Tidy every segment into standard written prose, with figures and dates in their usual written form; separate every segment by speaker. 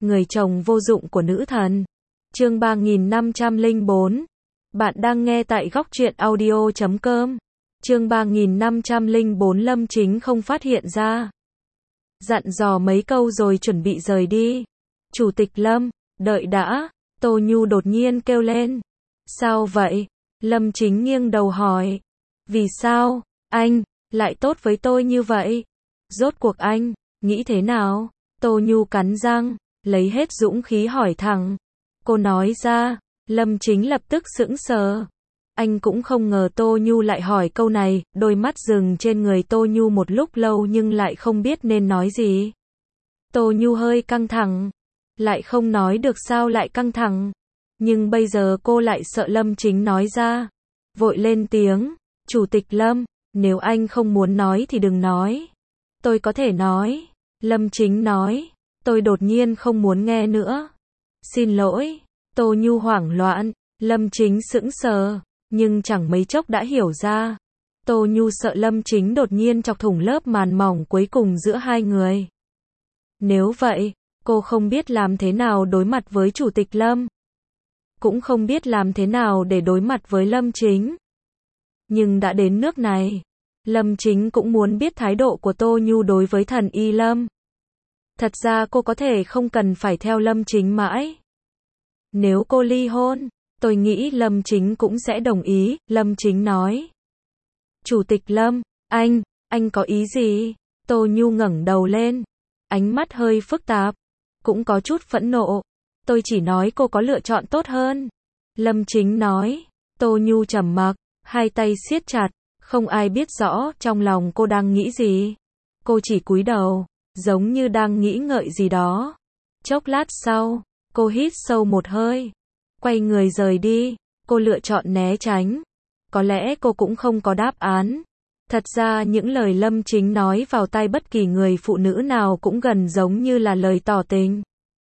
Speaker 1: người chồng vô dụng của nữ thần. Chương 3504. Bạn đang nghe tại góc truyện audio.com. Chương 3504 Lâm Chính không phát hiện ra. Dặn dò mấy câu rồi chuẩn bị rời đi. Chủ tịch Lâm, đợi đã, Tô Nhu đột nhiên kêu lên. Sao vậy? Lâm Chính nghiêng đầu hỏi. Vì sao, anh, lại tốt với tôi như vậy? Rốt cuộc anh, nghĩ thế nào? Tô Nhu cắn răng, lấy hết dũng khí hỏi thẳng. Cô nói ra, Lâm Chính lập tức sững sờ. Anh cũng không ngờ Tô Nhu lại hỏi câu này, đôi mắt dừng trên người Tô Nhu một lúc lâu nhưng lại không biết nên nói gì. Tô Nhu hơi căng thẳng, lại không nói được sao lại căng thẳng. Nhưng bây giờ cô lại sợ Lâm Chính nói ra. Vội lên tiếng, Chủ tịch Lâm, nếu anh không muốn nói thì đừng nói. Tôi có thể nói. Lâm Chính nói, tôi đột nhiên không muốn nghe nữa. Xin lỗi. Tô Nhu hoảng loạn, Lâm Chính sững sờ, nhưng chẳng mấy chốc đã hiểu ra. Tô Nhu sợ Lâm Chính đột nhiên chọc thủng lớp màn mỏng cuối cùng giữa hai người. Nếu vậy, cô không biết làm thế nào đối mặt với Chủ tịch Lâm. Cũng không biết làm thế nào để đối mặt với Lâm Chính. Nhưng đã đến nước này, Lâm Chính cũng muốn biết thái độ của Tô Nhu đối với thần y Lâm. Thật ra cô có thể không cần phải theo Lâm Chính mãi. Nếu cô ly hôn, tôi nghĩ Lâm Chính cũng sẽ đồng ý, Lâm Chính nói. Chủ tịch Lâm, anh có ý gì? Tô Nhu ngẩng đầu lên, ánh mắt hơi phức tạp, cũng có chút phẫn nộ. Tôi chỉ nói cô có lựa chọn tốt hơn. Lâm Chính nói. Tô Nhu trầm mặc, hai tay siết chặt, không ai biết rõ trong lòng cô đang nghĩ gì. Cô chỉ cúi đầu, giống như đang nghĩ ngợi gì đó. Chốc lát sau, cô hít sâu một hơi, quay người rời đi. Cô lựa chọn né tránh. Có lẽ cô cũng không có đáp án. Thật ra những lời Lâm Chính nói vào tai bất kỳ người phụ nữ nào cũng gần giống như là lời tỏ tình.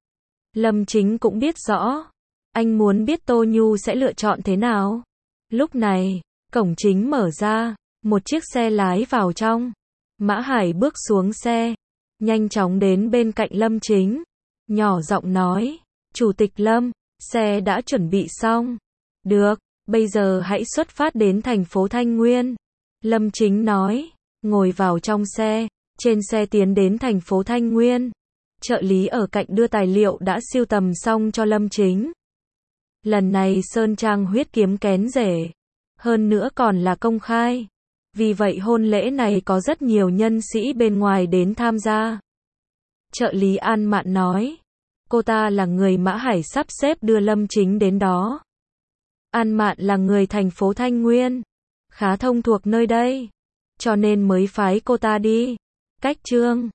Speaker 1: Lâm Chính cũng biết rõ, anh muốn biết Tô Nhu sẽ lựa chọn thế nào. Lúc này, cổng chính mở ra, một chiếc xe lái vào trong. Mã Hải bước xuống xe, nhanh chóng đến bên cạnh Lâm Chính, nhỏ giọng nói, Chủ tịch Lâm, xe đã chuẩn bị xong. Được, bây giờ hãy xuất phát đến thành phố Thanh Nguyên. Lâm Chính nói, ngồi vào trong xe, trên xe tiến đến thành phố Thanh Nguyên. Trợ lý ở cạnh đưa tài liệu đã sưu tầm xong cho Lâm Chính. Lần này sơn trang huyết kiếm kén rể, hơn nữa còn là công khai. Vì vậy hôn lễ này có rất nhiều nhân sĩ bên ngoài đến tham gia. Trợ lý An Mạn nói, cô ta là người Mã Hải sắp xếp đưa Lâm Chính đến đó. An Mạn là người thành phố Thanh Nguyên, khá thông thuộc nơi đây, cho nên mới phái cô ta đi. Cách Trương